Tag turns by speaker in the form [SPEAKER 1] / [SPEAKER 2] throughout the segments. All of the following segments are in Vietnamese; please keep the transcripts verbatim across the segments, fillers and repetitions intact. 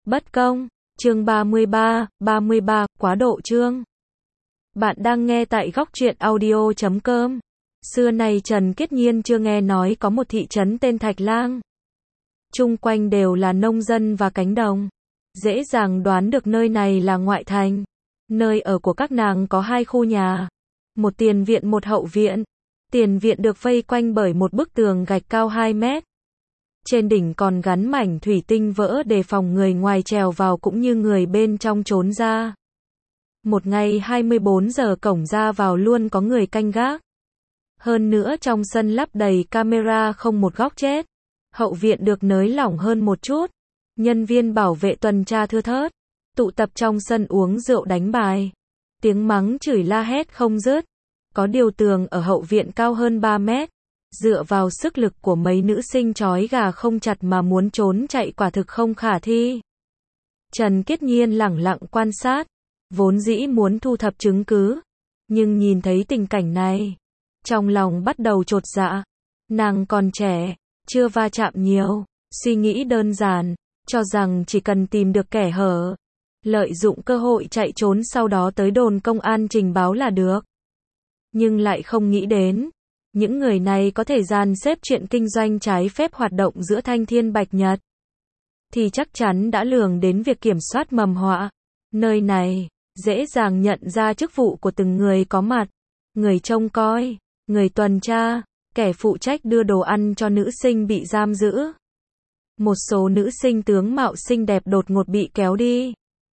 [SPEAKER 1] Bất công, chương ba mươi ba, ba mươi ba, quá độ chương. Bạn đang nghe tại góc truyện audio chấm com. Xưa này Trần Kiết Nhiên chưa nghe nói có một thị trấn tên Thạch Lang. Chung quanh đều là nông dân và cánh đồng. Dễ dàng đoán được nơi này là ngoại thành. Nơi ở của các nàng có hai khu nhà. Một tiền viện một hậu viện. Tiền viện được vây quanh bởi một bức tường gạch cao hai mét. Trên đỉnh còn gắn mảnh thủy tinh vỡ để phòng người ngoài trèo vào cũng như người bên trong trốn ra. Một ngày hai mươi bốn giờ cổng ra vào luôn có người canh gác. Hơn nữa trong sân lắp đầy camera không một góc chết. Hậu viện được nới lỏng hơn một chút. Nhân viên bảo vệ tuần tra thưa thớt. Tụ tập trong sân uống rượu đánh bài. Tiếng mắng chửi la hét không dứt. Có điều tường ở hậu viện cao hơn ba mét. Dựa vào sức lực của mấy nữ sinh trói gà không chặt mà muốn trốn chạy quả thực không khả thi. Trần Kiết Nhiên lẳng lặng quan sát. Vốn dĩ muốn thu thập chứng cứ. Nhưng nhìn thấy tình cảnh này. Trong lòng bắt đầu chột dạ. Nàng còn trẻ. Chưa va chạm nhiều. Suy nghĩ đơn giản. Cho rằng chỉ cần tìm được kẻ hở. Lợi dụng cơ hội chạy trốn sau đó tới đồn công an trình báo là được. Nhưng lại không nghĩ đến. Những người này có thể dàn xếp chuyện kinh doanh trái phép hoạt động giữa Thanh Thiên Bạch Nhật. Thì chắc chắn đã lường đến việc kiểm soát mầm họa. Nơi này, dễ dàng nhận ra chức vụ của từng người có mặt. Người trông coi, người tuần tra, kẻ phụ trách đưa đồ ăn cho nữ sinh bị giam giữ. Một số nữ sinh tướng mạo xinh đẹp đột ngột bị kéo đi.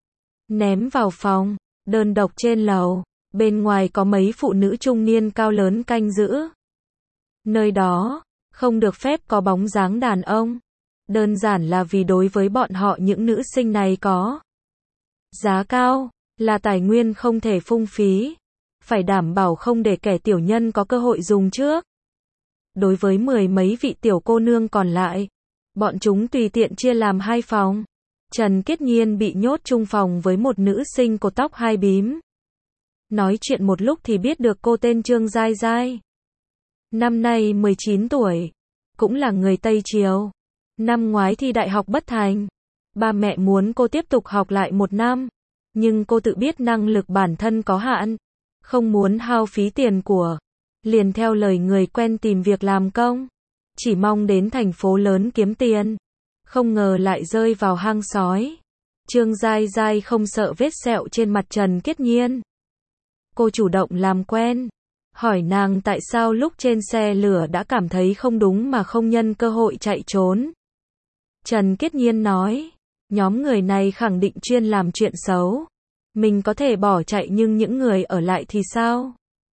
[SPEAKER 1] Ném vào phòng, đơn độc trên lầu. Bên ngoài có mấy phụ nữ trung niên cao lớn canh giữ. Nơi đó, không được phép có bóng dáng đàn ông. Đơn giản là vì đối với bọn họ những nữ sinh này có giá cao, là tài nguyên không thể phung phí. Phải đảm bảo không để kẻ tiểu nhân có cơ hội dùng trước. Đối với mười mấy vị tiểu cô nương còn lại, bọn chúng tùy tiện chia làm hai phòng. Trần Kiết Nhiên bị nhốt chung phòng với một nữ sinh cột tóc hai bím. Nói chuyện một lúc thì biết được cô tên Trương Giai Giai. Năm nay mười chín tuổi. Cũng là người Tây Triều. Năm ngoái thi đại học bất thành. Ba mẹ muốn cô tiếp tục học lại một năm. Nhưng cô tự biết năng lực bản thân có hạn. Không muốn hao phí tiền của. Liền theo lời người quen tìm việc làm công. Chỉ mong đến thành phố lớn kiếm tiền. Không ngờ lại rơi vào hang sói. Trương Giai Giai không sợ vết sẹo trên mặt Trần Kiết Nhiên. Cô chủ động làm quen. Hỏi nàng tại sao lúc trên xe lửa đã cảm thấy không đúng mà không nhân cơ hội chạy trốn. Trần Kiết Nhiên nói. Nhóm người này khẳng định chuyên làm chuyện xấu. Mình có thể bỏ chạy nhưng những người ở lại thì sao?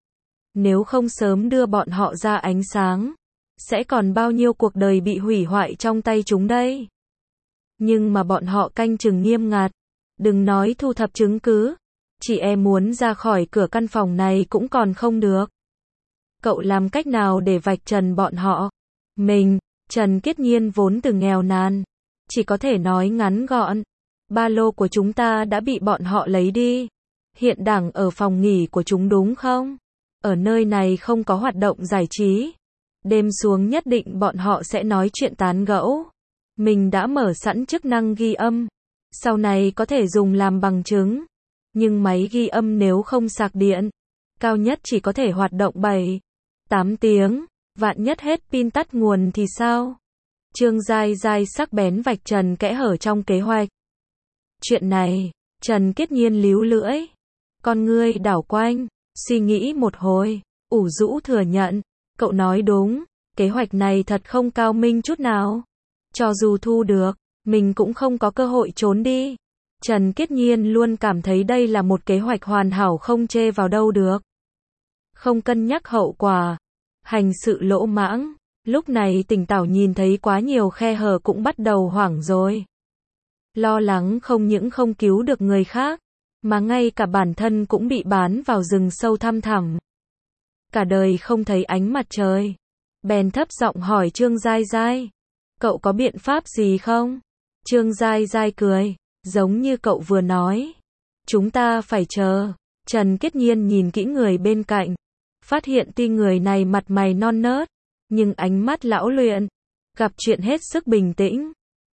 [SPEAKER 1] Nếu không sớm đưa bọn họ ra ánh sáng. Sẽ còn bao nhiêu cuộc đời bị hủy hoại trong tay chúng đây? Nhưng mà bọn họ canh chừng nghiêm ngặt. Đừng nói thu thập chứng cứ. Chị em muốn ra khỏi cửa căn phòng này cũng còn không được. Cậu làm cách nào để vạch trần bọn họ? Mình, Trần Kiết Nhiên vốn từ nghèo nàn. Chỉ có thể nói ngắn gọn. Ba lô của chúng ta đã bị bọn họ lấy đi. Hiện đang ở phòng nghỉ của chúng đúng không? Ở nơi này không có hoạt động giải trí. Đêm xuống nhất định bọn họ sẽ nói chuyện tán gẫu. Mình đã mở sẵn chức năng ghi âm. Sau này có thể dùng làm bằng chứng. Nhưng máy ghi âm nếu không sạc điện, cao nhất chỉ có thể hoạt động bảy, tám tiếng, vạn nhất hết pin tắt nguồn thì sao? Trương Giai Giai sắc bén vạch trần kẽ hở trong kế hoạch. Chuyện này, Trần Kiết Nhiên líu lưỡi. Con ngươi đảo quanh, suy nghĩ một hồi, ủ rũ thừa nhận. Cậu nói đúng, kế hoạch này thật không cao minh chút nào. Cho dù thu được, mình cũng không có cơ hội trốn đi. Trần Kiết Nhiên luôn cảm thấy đây là một kế hoạch hoàn hảo không chê vào đâu được. Không cân nhắc hậu quả. Hành sự lỗ mãng. Lúc này Tỉnh Tảo nhìn thấy quá nhiều khe hở cũng bắt đầu hoảng rồi. Lo lắng không những không cứu được người khác, mà ngay cả bản thân cũng bị bán vào rừng sâu thăm thẳm. Cả đời không thấy ánh mặt trời. Bèn thấp giọng hỏi Trương Giai Giai. Cậu có biện pháp gì không? Trương Giai Giai cười. Giống như cậu vừa nói. Chúng ta phải chờ. Trần Kiết Nhiên nhìn kỹ người bên cạnh. Phát hiện tuy người này mặt mày non nớt. Nhưng ánh mắt lão luyện. Gặp chuyện hết sức bình tĩnh.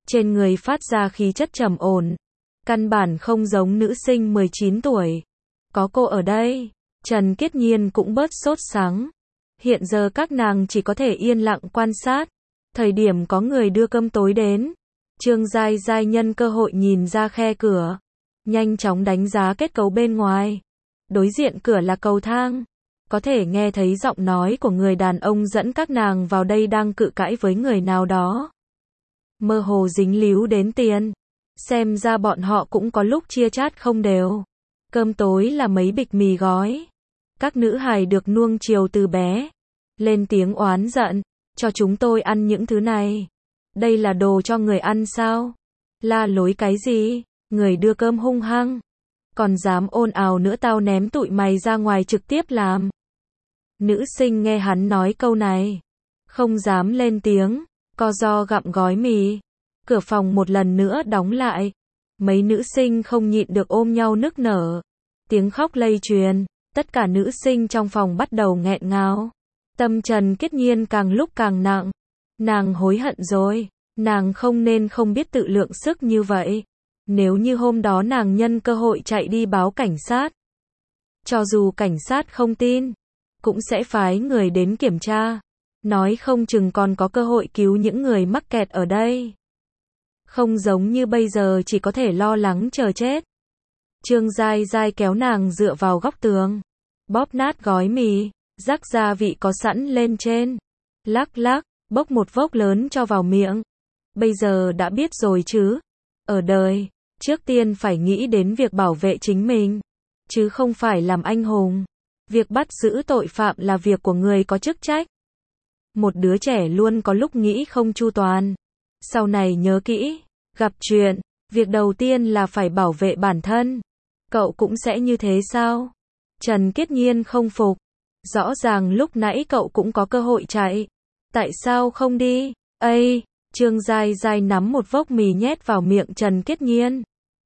[SPEAKER 1] trên người phát ra khí chất trầm ổn, căn bản không giống nữ sinh mười chín tuổi. Có cô ở đây, Trần Kiết Nhiên cũng bớt sốt sắng. Hiện giờ các nàng chỉ có thể yên lặng quan sát. Thời điểm có người đưa cơm tối đến, Trương Giai Giai nhân cơ hội nhìn ra khe cửa, nhanh chóng đánh giá kết cấu bên ngoài. Đối diện cửa là cầu thang, có thể nghe thấy giọng nói của người đàn ông dẫn các nàng vào đây đang cự cãi với người nào đó. Mơ hồ dính líu đến tiền, xem ra bọn họ cũng có lúc chia chác không đều. Cơm tối là mấy bịch mì gói. Các nữ hài được nuông chiều từ bé, lên tiếng oán giận, cho chúng tôi ăn những thứ này. Đây là đồ cho người ăn sao? La lối cái gì? Người đưa cơm hung hăng. Còn dám ồn ào nữa tao ném tụi mày ra ngoài trực tiếp làm. Nữ sinh nghe hắn nói câu này, không dám lên tiếng, co ro gặm gói mì. Cửa phòng một lần nữa đóng lại. Mấy nữ sinh không nhịn được ôm nhau nức nở. Tiếng khóc lây truyền, tất cả nữ sinh trong phòng bắt đầu nghẹn ngào. Tâm Trần Kiết Nhiên càng lúc càng nặng. Nàng hối hận rồi, nàng không nên không biết tự lượng sức như vậy. Nếu như hôm đó nàng nhân cơ hội chạy đi báo cảnh sát, cho dù cảnh sát không tin, cũng sẽ phái người đến kiểm tra. Nói không chừng còn có cơ hội cứu những người mắc kẹt ở đây. Không giống như bây giờ chỉ có thể lo lắng chờ chết. Trương Giai Giai kéo nàng dựa vào góc tường, bóp nát gói mì, rắc gia vị có sẵn lên trên, lắc lắc, bốc một vốc lớn cho vào miệng. Bây giờ đã biết rồi chứ. Ở đời, trước tiên phải nghĩ đến việc bảo vệ chính mình, chứ không phải làm anh hùng. Việc bắt giữ tội phạm là việc của người có chức trách. Một đứa trẻ luôn có lúc nghĩ không chu toàn. Sau này nhớ kỹ, gặp chuyện, việc đầu tiên là phải bảo vệ bản thân. Cậu cũng sẽ như thế sao? Trần Kiết Nhiên không phục. Rõ ràng lúc nãy cậu cũng có cơ hội chạy. Tại sao không đi? Ây, Trương Giai Giai nắm một vốc mì nhét vào miệng Trần Kiết Nhiên.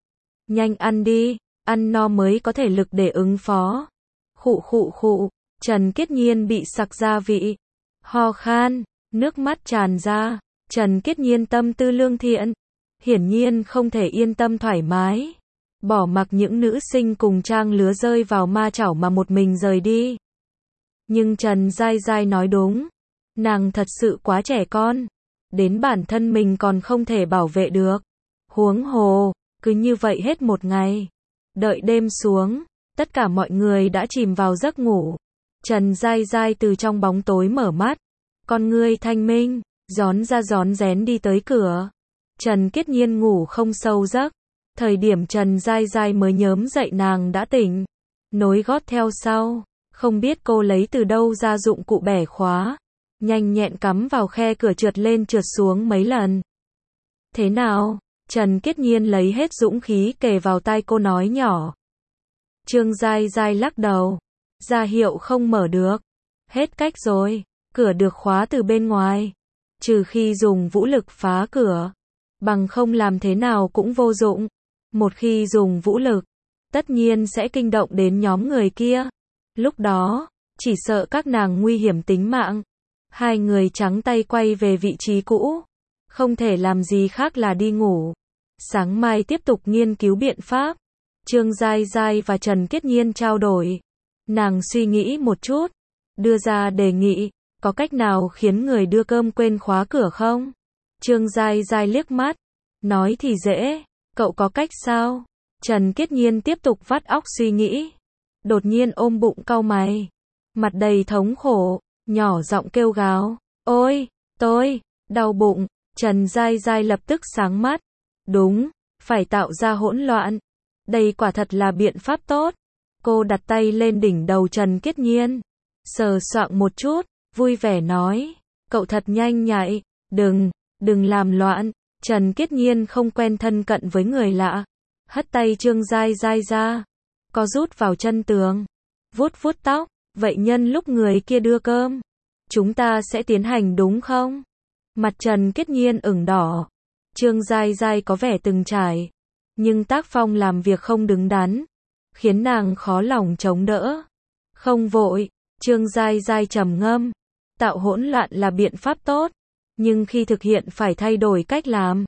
[SPEAKER 1] Nhanh ăn đi, ăn no mới có thể lực để ứng phó. Khụ khụ khụ, Trần Kiết Nhiên bị sặc gia vị. Ho khan, nước mắt tràn ra. Trần Kiết Nhiên tâm tư lương thiện, hiển nhiên không thể yên tâm thoải mái. Bỏ mặc những nữ sinh cùng trang lứa rơi vào ma chảo mà một mình rời đi. Nhưng Trần Giai Giai nói đúng. Nàng thật sự quá trẻ con. Đến bản thân mình còn không thể bảo vệ được. Huống hồ, cứ như vậy hết một ngày. Đợi đêm xuống, tất cả mọi người đã chìm vào giấc ngủ. Trần Giai Giai từ trong bóng tối mở mắt. Con ngươi thanh minh, rón ra rón rén đi tới cửa. Trần Kiết Nhiên ngủ không sâu giấc. Thời điểm Trần Giai Giai mới nhớm dậy nàng đã tỉnh. Nối gót theo sau. Không biết cô lấy từ đâu ra dụng cụ bẻ khóa. Nhanh nhẹn cắm vào khe cửa trượt lên trượt xuống mấy lần. Thế nào? Trần Kiết Nhiên lấy hết dũng khí kề vào tai cô nói nhỏ. Trương Giai Giai lắc đầu. Ra hiệu không mở được. Hết cách rồi. Cửa được khóa từ bên ngoài. Trừ khi dùng vũ lực phá cửa. Bằng không làm thế nào cũng vô dụng. Một khi dùng vũ lực, tất nhiên sẽ kinh động đến nhóm người kia. Lúc đó, chỉ sợ các nàng nguy hiểm tính mạng. Hai người trắng tay quay về vị trí cũ. Không thể làm gì khác là đi ngủ. Sáng mai tiếp tục nghiên cứu biện pháp. Trương Giai Giai và Trần Kiết Nhiên trao đổi. Nàng suy nghĩ một chút, đưa ra đề nghị, có cách nào khiến người đưa cơm quên khóa cửa không? Trương Giai Giai liếc mắt, nói thì dễ, cậu có cách sao? Trần Kiết Nhiên tiếp tục vắt óc suy nghĩ. Đột nhiên ôm bụng cau mày, mặt đầy thống khổ, nhỏ giọng kêu gào, ôi, tôi, đau bụng. Trần Giai Giai lập tức sáng mắt. Đúng, phải tạo ra hỗn loạn. Đây quả thật là biện pháp tốt. Cô đặt tay lên đỉnh đầu Trần Kiết Nhiên, sờ soạng một chút, vui vẻ nói, cậu thật nhanh nhạy, đừng, đừng làm loạn. Trần Kiết Nhiên không quen thân cận với người lạ, hất tay Trương Giai Giai ra, co rút vào chân tường, vuốt vuốt tóc, vậy nhân lúc người kia đưa cơm, chúng ta sẽ tiến hành đúng không? Mặt Trần Kiết Nhiên ửng đỏ. Trương Giai Giai có vẻ từng trải, nhưng tác phong làm việc không đứng đắn, khiến nàng khó lòng chống đỡ. Không vội, Trương Giai Giai trầm ngâm, tạo hỗn loạn là biện pháp tốt, nhưng khi thực hiện phải thay đổi cách làm.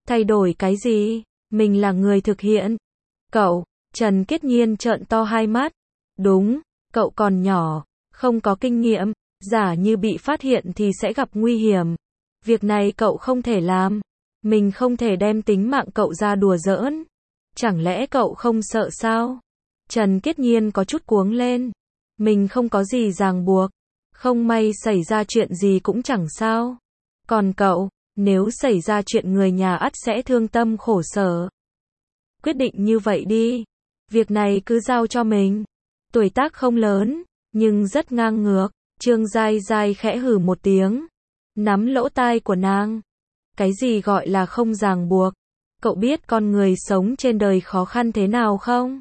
[SPEAKER 1] Thay đổi cái gì? Mình là người thực hiện. Cậu, Trần Kiết Nhiên trợn to hai mắt. Đúng, cậu còn nhỏ, không có kinh nghiệm, giả như bị phát hiện thì sẽ gặp nguy hiểm. Việc này cậu không thể làm. Mình không thể đem tính mạng cậu ra đùa giỡn. Chẳng lẽ cậu không sợ sao? Trần Kiết Nhiên có chút cuống lên. Mình không có gì ràng buộc. Không may xảy ra chuyện gì cũng chẳng sao. Còn cậu, nếu xảy ra chuyện người nhà ắt sẽ thương tâm khổ sở. Quyết định như vậy đi. Việc này cứ giao cho mình. Tuổi tác không lớn, nhưng rất ngang ngược. Trương Giai Giai khẽ hừ một tiếng. Nắm lỗ tai của nàng. Cái gì gọi là không ràng buộc? Cậu biết con người sống trên đời khó khăn thế nào không?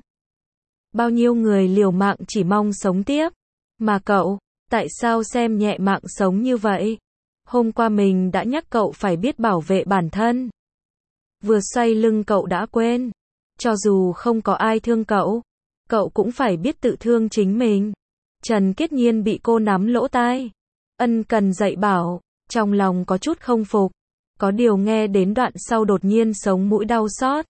[SPEAKER 1] Bao nhiêu người liều mạng chỉ mong sống tiếp. Mà cậu, tại sao xem nhẹ mạng sống như vậy? Hôm qua mình đã nhắc cậu phải biết bảo vệ bản thân. Vừa xoay lưng cậu đã quên. Cho dù không có ai thương cậu, cậu cũng phải biết tự thương chính mình. Trần Kiết Nhiên bị cô nắm lỗ tai. Ân cần dạy bảo, trong lòng có chút không phục. Có điều nghe đến đoạn sau đột nhiên sống mũi đau xót.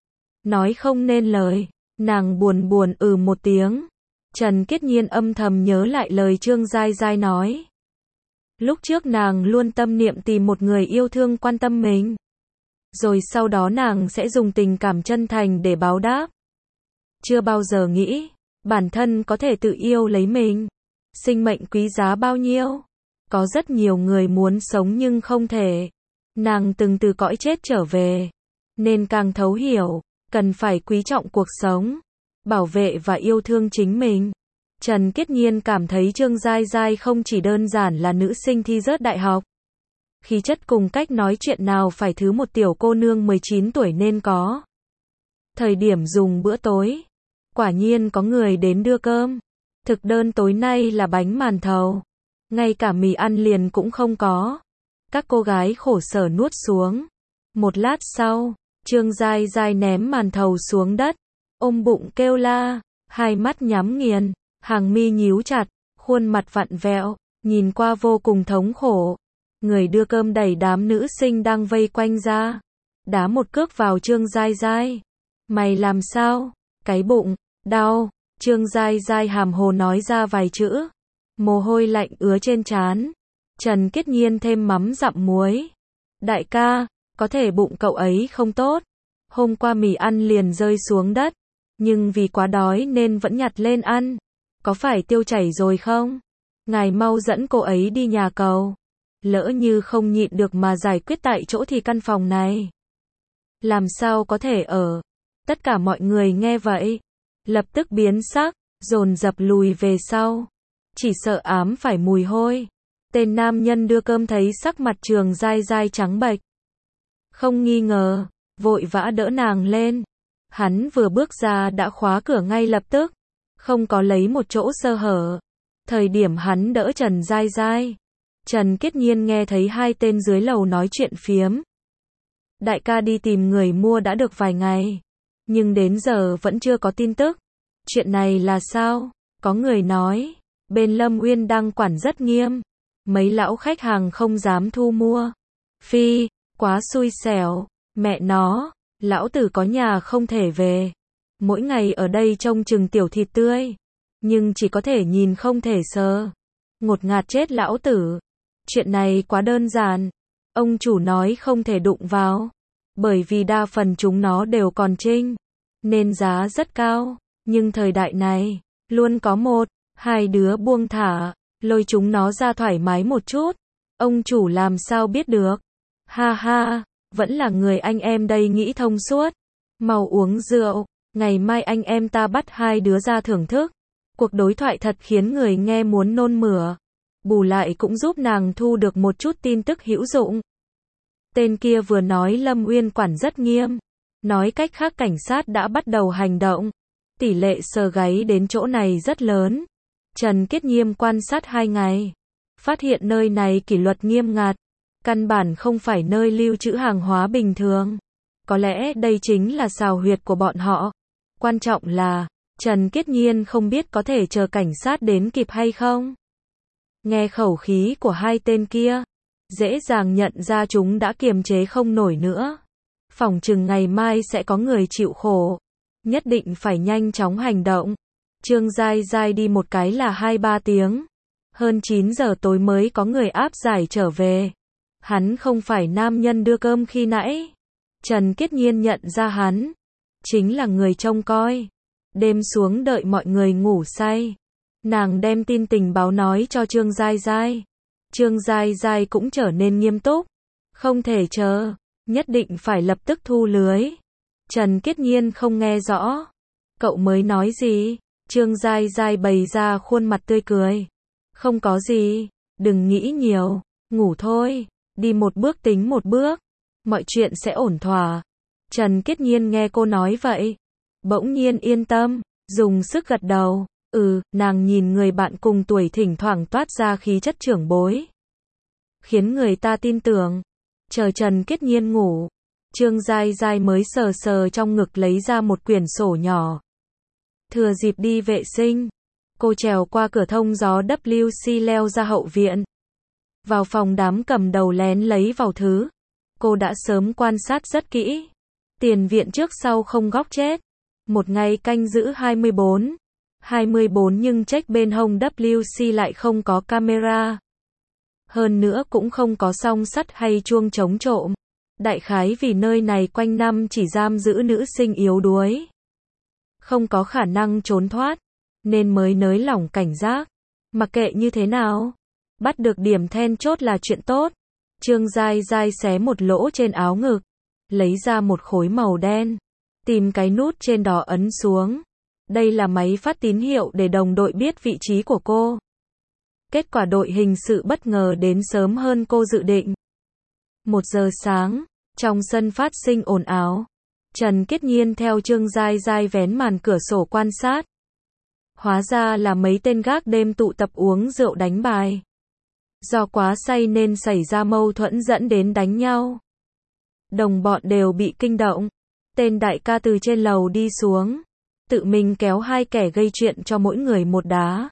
[SPEAKER 1] Nói không nên lời, nàng buồn buồn ừ một tiếng. Trần Kiết Nhiên âm thầm nhớ lại lời Trương Giai Giai nói. Lúc trước nàng luôn tâm niệm tìm một người yêu thương quan tâm mình. Rồi sau đó nàng sẽ dùng tình cảm chân thành để báo đáp. Chưa bao giờ nghĩ, bản thân có thể tự yêu lấy mình. Sinh mệnh quý giá bao nhiêu? Có rất nhiều người muốn sống nhưng không thể. Nàng từng từ cõi chết trở về. Nên càng thấu hiểu, cần phải quý trọng cuộc sống. Bảo vệ và yêu thương chính mình. Trần Kiết Nhiên cảm thấy Trương Giai Giai không chỉ đơn giản là nữ sinh thi rớt đại học. Khí chất cùng cách nói chuyện nào phải thứ một tiểu cô nương mười chín tuổi nên có. Thời điểm dùng bữa tối, quả nhiên có người đến đưa cơm. Thực đơn tối nay là bánh màn thầu. Ngay cả mì ăn liền cũng không có. Các cô gái khổ sở nuốt xuống. Một lát sau, Trương Giai Giai ném màn thầu xuống đất. Ôm bụng kêu la, hai mắt nhắm nghiền, hàng mi nhíu chặt, khuôn mặt vặn vẹo, nhìn qua vô cùng thống khổ. Người đưa cơm đẩy đám nữ sinh đang vây quanh ra. Đá một cước vào Trương Giai Giai. Mày làm sao? Cái bụng, đau. Trương Giai Giai hàm hồ nói ra vài chữ. Mồ hôi lạnh ứa trên trán. Trần Kiết Nhiên thêm mắm dặm muối. Đại ca, có thể bụng cậu ấy không tốt. Hôm qua mì ăn liền rơi xuống đất. Nhưng vì quá đói nên vẫn nhặt lên ăn. Có phải tiêu chảy rồi không? Ngài mau dẫn cô ấy đi nhà cầu. Lỡ như không nhịn được mà giải quyết tại chỗ thì căn phòng này làm sao có thể ở. Tất cả mọi người nghe vậy, lập tức biến sắc, dồn dập lùi về sau. Chỉ sợ ám phải mùi hôi. Tên nam nhân đưa cơm thấy sắc mặt Trương Giai Giai trắng bệch. Không nghi ngờ, vội vã đỡ nàng lên. Hắn vừa bước ra đã khóa cửa ngay lập tức. Không có lấy một chỗ sơ hở. Thời điểm hắn đỡ Trần Giai Giai, Trần Kiết Nhiên nghe thấy hai tên dưới lầu nói chuyện phiếm. Đại ca đi tìm người mua đã được vài ngày. Nhưng đến giờ vẫn chưa có tin tức. Chuyện này là sao? Có người nói, bên Lâm Uyên đang quản rất nghiêm. Mấy lão khách hàng không dám thu mua. Phi, quá xui xẻo. Mẹ nó, lão tử có nhà không thể về. Mỗi ngày ở đây trông chừng tiểu thịt tươi. Nhưng chỉ có thể nhìn không thể sờ. Ngột ngạt chết lão tử. Chuyện này quá đơn giản. Ông chủ nói không thể đụng vào. Bởi vì đa phần chúng nó đều còn trinh. Nên giá rất cao. Nhưng thời đại này, luôn có một, hai đứa buông thả. Lôi chúng nó ra thoải mái một chút. Ông chủ làm sao biết được. Ha ha, vẫn là người anh em đây nghĩ thông suốt. Mau uống rượu. Ngày mai anh em ta bắt hai đứa ra thưởng thức. Cuộc đối thoại thật khiến người nghe muốn nôn mửa. Bù lại cũng giúp nàng thu được một chút tin tức hữu dụng. Tên kia vừa nói Lâm Uyên quản rất nghiêm. Nói cách khác cảnh sát đã bắt đầu hành động. Tỷ lệ sờ gáy đến chỗ này rất lớn. Trần Kiết Nhiên quan sát hai ngày. Phát hiện nơi này kỷ luật nghiêm ngặt. Căn bản không phải nơi lưu trữ hàng hóa bình thường. Có lẽ đây chính là sào huyệt của bọn họ. Quan trọng là, Trần Kiết Nhiên không biết có thể chờ cảnh sát đến kịp hay không. Nghe khẩu khí của hai tên kia, dễ dàng nhận ra chúng đã kiềm chế không nổi nữa. phỏng chừng ngày mai sẽ có người chịu khổ. Nhất định phải nhanh chóng hành động. Trương Giai Giai đi một cái là hai ba tiếng. Hơn chín giờ tối mới có người áp giải trở về. Hắn không phải nam nhân đưa cơm khi nãy. Trần Kiết Nhiên nhận ra hắn. Chính là người trông coi. Đêm xuống đợi mọi người ngủ say. Nàng đem tin tình báo nói cho Trương Giai Giai. Trương Giai Giai cũng trở nên nghiêm túc. Không thể chờ. Nhất định phải lập tức thu lưới. Trần Kiết Nhiên không nghe rõ. Cậu mới nói gì? Trương Giai Giai bày ra khuôn mặt tươi cười. Không có gì. Đừng nghĩ nhiều. Ngủ thôi. Đi một bước tính một bước. Mọi chuyện sẽ ổn thỏa. Trần Kiết Nhiên nghe cô nói vậy. Bỗng nhiên yên tâm. Dùng sức gật đầu. Ừ, nàng nhìn người bạn cùng tuổi thỉnh thoảng toát ra khí chất trưởng bối. Khiến người ta tin tưởng. Chờ Trần Kiết Nhiên ngủ. Trương Giai Giai mới sờ sờ trong ngực lấy ra một quyển sổ nhỏ. Thừa dịp đi vệ sinh. Cô trèo qua cửa thông gió W C leo ra hậu viện. Vào phòng đám cầm đầu lén lấy vào thứ. Cô đã sớm quan sát rất kỹ. Tiền viện trước sau không góc chết. Một ngày canh giữ hai mươi bốn. hai mươi bốn nhưng check bên hông W C lại không có camera. Hơn nữa cũng không có song sắt hay chuông chống trộm. Đại khái vì nơi này quanh năm chỉ giam giữ nữ sinh yếu đuối. Không có khả năng trốn thoát. Nên mới nới lỏng cảnh giác. Mặc kệ như thế nào. Bắt được điểm then chốt là chuyện tốt. Trương Giai Giai xé một lỗ trên áo ngực. Lấy ra một khối màu đen. Tìm cái nút trên đó ấn xuống. Đây là máy phát tín hiệu để đồng đội biết vị trí của cô. Kết quả đội hình sự bất ngờ đến sớm hơn cô dự định. Một giờ sáng, trong sân phát sinh ồn ào. Trần Kiết Nhiên theo Trương Giai Giai vén màn cửa sổ quan sát. Hóa ra là mấy tên gác đêm tụ tập uống rượu đánh bài. Do quá say nên xảy ra mâu thuẫn dẫn đến đánh nhau. Đồng bọn đều bị kinh động. Tên đại ca từ trên lầu đi xuống. Tự mình kéo hai kẻ gây chuyện cho mỗi người một đá.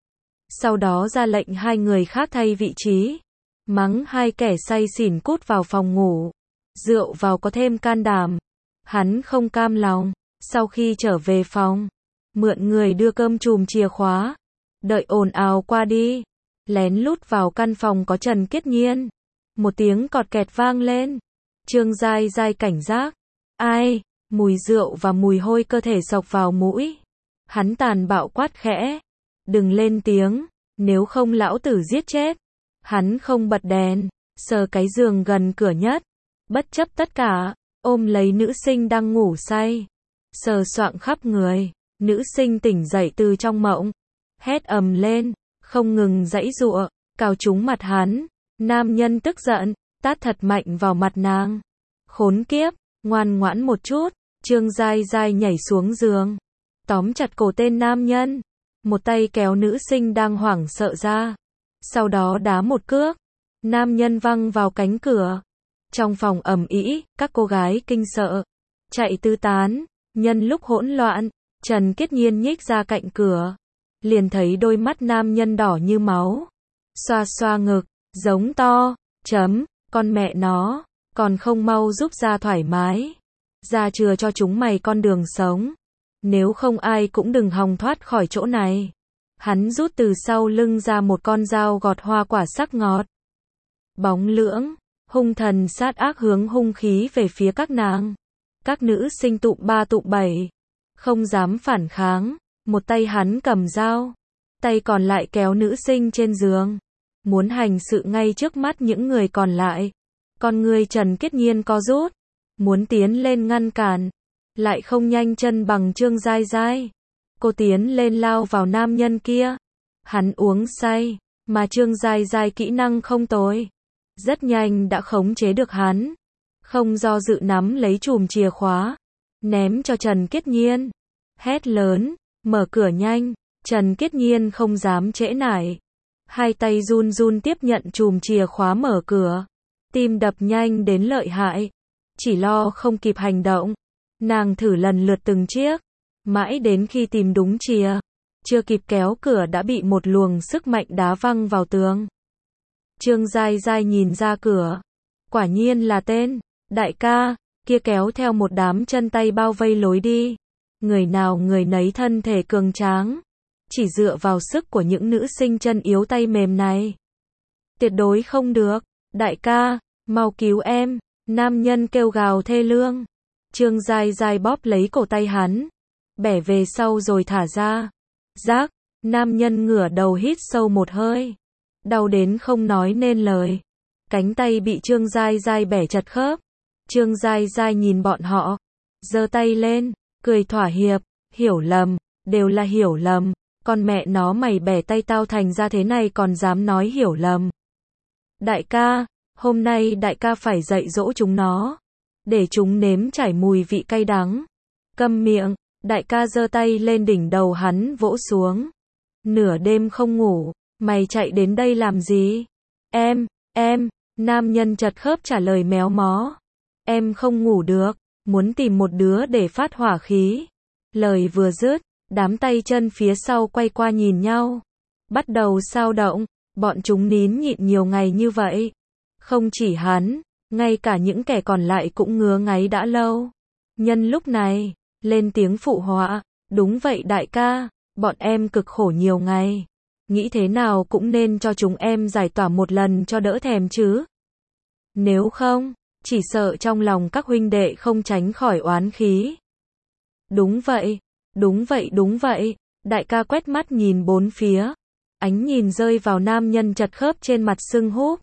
[SPEAKER 1] Sau đó ra lệnh hai người khác thay vị trí. Mắng hai kẻ say xỉn cút vào phòng ngủ. Rượu vào có thêm can đảm. Hắn không cam lòng. Sau khi trở về phòng, mượn người đưa cơm chùm chìa khóa. Đợi ồn ào qua đi. Lén lút vào căn phòng có Trần Kiết Nhiên. Một tiếng cọt kẹt vang lên. Trương Giai Giai cảnh giác. Ai? Mùi rượu và mùi hôi cơ thể xộc vào mũi. Hắn tàn bạo quát khẽ. Đừng lên tiếng. Nếu không lão tử giết chết. Hắn không bật đèn. Sờ cái giường gần cửa nhất. Bất chấp tất cả. Ôm lấy nữ sinh đang ngủ say. Sờ soạng khắp người. Nữ sinh tỉnh dậy từ trong mộng. Hét ầm lên. Không ngừng giãy giụa. Cào trúng mặt hắn. Nam nhân tức giận. Tát thật mạnh vào mặt nàng. Khốn kiếp. Ngoan ngoãn một chút. Trương Giai Giai nhảy xuống giường. Tóm chặt cổ tên nam nhân. Một tay kéo nữ sinh đang hoảng sợ ra. Sau đó đá một cước. Nam nhân văng vào cánh cửa. Trong phòng ầm ĩ, các cô gái kinh sợ. Chạy tứ tán. Nhân lúc hỗn loạn, Trần Kiết Nhiên nhích ra cạnh cửa. Liền thấy đôi mắt nam nhân đỏ như máu. Xoa xoa ngực. Giống to. Chấm. Con mẹ nó. Còn không mau giúp ra thoải mái. Ra chừa cho chúng mày con đường sống. Nếu không ai cũng đừng hòng thoát khỏi chỗ này. Hắn rút từ sau lưng ra một con dao gọt hoa quả sắc ngọt. Bóng lưỡng, hung thần sát ác hướng hung khí về phía các nàng. Các nữ sinh tụm ba tụm bảy. Không dám phản kháng. Một tay hắn cầm dao. Tay còn lại kéo nữ sinh trên giường. Muốn hành sự ngay trước mắt những người còn lại. Con người Trần Kiết Nhiên co rút. Muốn tiến lên ngăn cản. Lại không nhanh chân bằng Trương Giai Giai. Cô tiến lên lao vào nam nhân kia. Hắn uống say. Mà Trương Giai Giai kỹ năng không tồi. Rất nhanh đã khống chế được hắn. Không do dự nắm lấy chùm chìa khóa. Ném cho Trần Kiết Nhiên. Hét lớn. Mở cửa nhanh. Trần Kiết Nhiên không dám trễ nải. Hai tay run run tiếp nhận chùm chìa khóa mở cửa. Tim đập nhanh đến lợi hại. Chỉ lo không kịp hành động. Nàng thử lần lượt từng chiếc. Mãi đến khi tìm đúng chìa. Chưa kịp kéo cửa đã bị một luồng sức mạnh đá văng vào tường. Trương Giai Giai nhìn ra cửa. Quả nhiên là tên. Đại ca. kia kéo theo một đám chân tay bao vây lối đi. Người nào người nấy thân thể cường tráng, chỉ dựa vào sức của những nữ sinh chân yếu tay mềm này. Tuyệt đối không được, đại ca, mau cứu em, nam nhân kêu gào thê lương. Trương Giai Giai bóp lấy cổ tay hắn, bẻ về sau rồi thả ra. Rác, nam nhân ngửa đầu hít sâu một hơi, đau đến không nói nên lời. Cánh tay bị Trương Giai Giai bẻ chật khớp. Trương Giai Giai nhìn bọn họ, giơ tay lên, cười thỏa hiệp, hiểu lầm, đều là hiểu lầm, con mẹ nó mày bẻ tay tao thành ra thế này còn dám nói hiểu lầm. Đại ca, hôm nay đại ca phải dạy dỗ chúng nó, để chúng nếm trải mùi vị cay đắng. Câm miệng, đại ca giơ tay lên đỉnh đầu hắn vỗ xuống. Nửa đêm không ngủ, mày chạy đến đây làm gì? Em, em, nam nhân chật khớp trả lời méo mó. Em không ngủ được, muốn tìm một đứa để phát hỏa khí. Lời vừa dứt, đám tay chân phía sau quay qua nhìn nhau, bắt đầu xao động. Bọn chúng nín nhịn nhiều ngày như vậy. Không chỉ hắn, ngay cả những kẻ còn lại cũng ngứa ngáy đã lâu. Nhân lúc này, lên tiếng phụ họa, đúng vậy đại ca, bọn em cực khổ nhiều ngày. Nghĩ thế nào cũng nên cho chúng em giải tỏa một lần cho đỡ thèm chứ. Nếu không, chỉ sợ trong lòng các huynh đệ không tránh khỏi oán khí. Đúng vậy, đúng vậy đúng vậy, đại ca quét mắt nhìn bốn phía. Ánh nhìn rơi vào nam nhân chật khớp trên mặt sưng húp.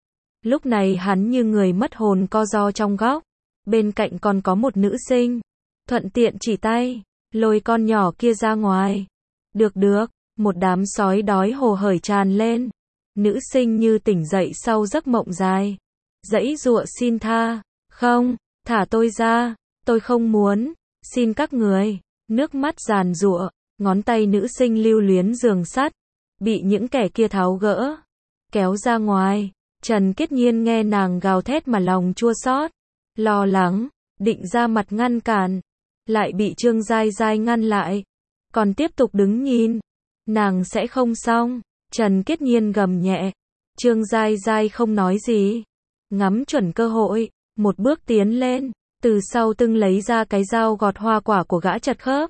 [SPEAKER 1] Lúc này hắn như người mất hồn co ro trong góc. Bên cạnh còn có một nữ sinh. Thuận tiện chỉ tay, lôi con nhỏ kia ra ngoài. Được được, một đám sói đói hồ hởi tràn lên. Nữ sinh như tỉnh dậy sau giấc mộng dài. Dãy dụa xin tha. Không, thả tôi ra, tôi không muốn, xin các người. Nước mắt giàn giụa, ngón tay nữ sinh lưu luyến giường sắt. Bị những kẻ kia tháo gỡ, kéo ra ngoài. Trần Kiết Nhiên nghe nàng gào thét mà lòng chua xót, lo lắng, định ra mặt ngăn cản, lại bị Trương Giai Giai ngăn lại, còn tiếp tục đứng nhìn. Nàng sẽ không xong. Trần Kiết Nhiên gầm nhẹ. Trương Giai Giai không nói gì, ngắm chuẩn cơ hội, một bước tiến lên, từ sau tưng lấy ra cái dao gọt hoa quả của gã chật khớp.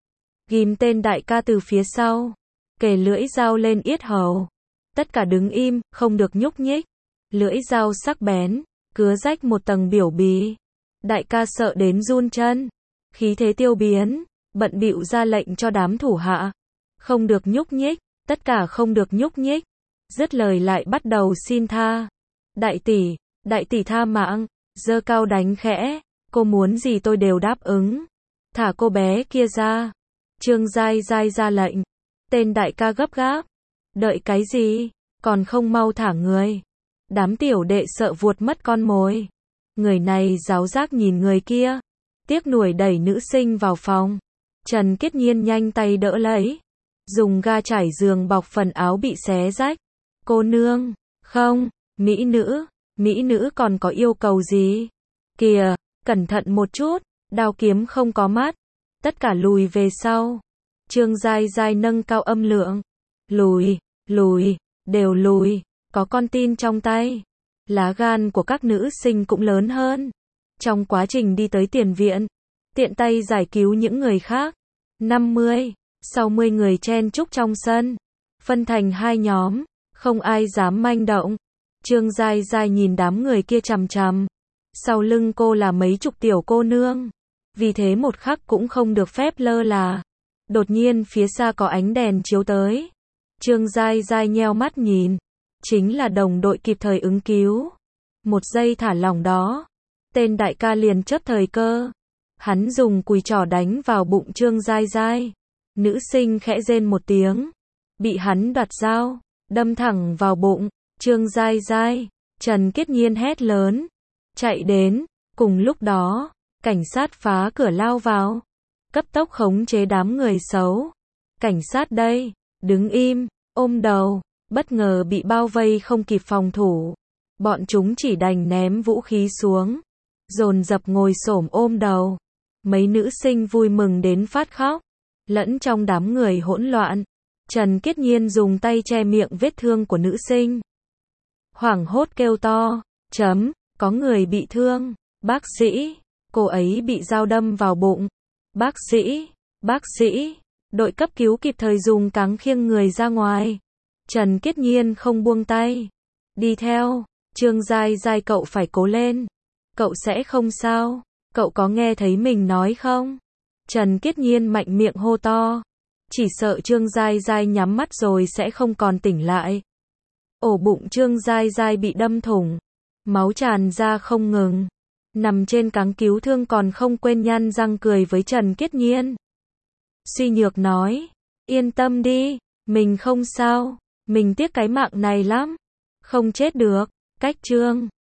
[SPEAKER 1] Ghim tên đại ca từ phía sau, kề lưỡi dao lên yết hầu. Tất cả đứng im, không được nhúc nhích. Lưỡi dao sắc bén, cứa rách một tầng biểu bì. Đại ca sợ đến run chân, khí thế tiêu biến, bận bịu ra lệnh cho đám thủ hạ. Không được nhúc nhích, tất cả không được nhúc nhích. Dứt lời lại bắt đầu xin tha. Đại tỷ, đại tỷ tha mạng, giơ cao đánh khẽ, cô muốn gì tôi đều đáp ứng. Thả cô bé kia ra. Trương Giai Giai ra lệnh. Tên đại ca gấp gáp. Đợi cái gì, còn không mau thả người. Đám tiểu đệ sợ vuột mất con mồi. Người này giáo giác nhìn người kia, tiếc nuối đẩy nữ sinh vào phòng. Trần Kiết Nhiên nhanh tay đỡ lấy, dùng ga trải giường bọc phần áo bị xé rách. Cô nương, không, mỹ nữ, mỹ nữ còn có yêu cầu gì? Kìa, cẩn thận một chút, đao kiếm không có mắt. Tất cả lùi về sau. Trương Giai Giai nâng cao âm lượng. Lùi, lùi, đều lùi, có con tin trong tay. Lá gan của các nữ sinh cũng lớn hơn. Trong quá trình đi tới tiền viện, tiện tay giải cứu những người khác. năm mươi, sáu mươi người chen chúc trong sân, phân thành hai nhóm, không ai dám manh động. Trương Giai Giai nhìn đám người kia chằm chằm. Sau lưng cô là mấy chục tiểu cô nương, vì thế một khắc cũng không được phép lơ là. Đột nhiên phía xa có ánh đèn chiếu tới. Trương Giai Giai nheo mắt nhìn, chính là đồng đội kịp thời ứng cứu. Một giây thả lỏng đó, tên đại ca liền chớp thời cơ. Hắn dùng cùi trỏ đánh vào bụng Trương Giai Giai. Nữ sinh khẽ rên một tiếng, bị hắn đoạt dao, đâm thẳng vào bụng. Trương Giai Giai, Trần Kiết Nhiên hét lớn, chạy đến. Cùng lúc đó, cảnh sát phá cửa lao vào, cấp tốc khống chế đám người xấu. Cảnh sát đây, đứng im, ôm đầu, bất ngờ bị bao vây không kịp phòng thủ. Bọn chúng chỉ đành ném vũ khí xuống, dồn dập ngồi xổm ôm đầu. Mấy nữ sinh vui mừng đến phát khóc, lẫn trong đám người hỗn loạn. Trần Kiết Nhiên dùng tay che miệng vết thương của nữ sinh, hoảng hốt kêu to, chấm, có người bị thương, bác sĩ, Cô ấy bị dao đâm vào bụng. Bác sĩ, bác sĩ, đội cấp cứu kịp thời dùng cáng khiêng người ra ngoài. Trần Kiết Nhiên không buông tay. Đi theo, Trương Giai Giai cậu phải cố lên. Cậu sẽ không sao. Cậu có nghe thấy mình nói không? Trần Kiết Nhiên mạnh miệng hô to. Chỉ sợ Trương Giai Giai nhắm mắt rồi sẽ không còn tỉnh lại. Ổ bụng Trương Giai Giai bị đâm thủng. Máu tràn ra không ngừng. Nằm trên cáng cứu thương còn không quên nhăn răng cười với Trần Kiết Nhiên. Suy Nhược nói. Yên tâm đi, mình không sao. Mình tiếc cái mạng này lắm. Không chết được. Cách Trương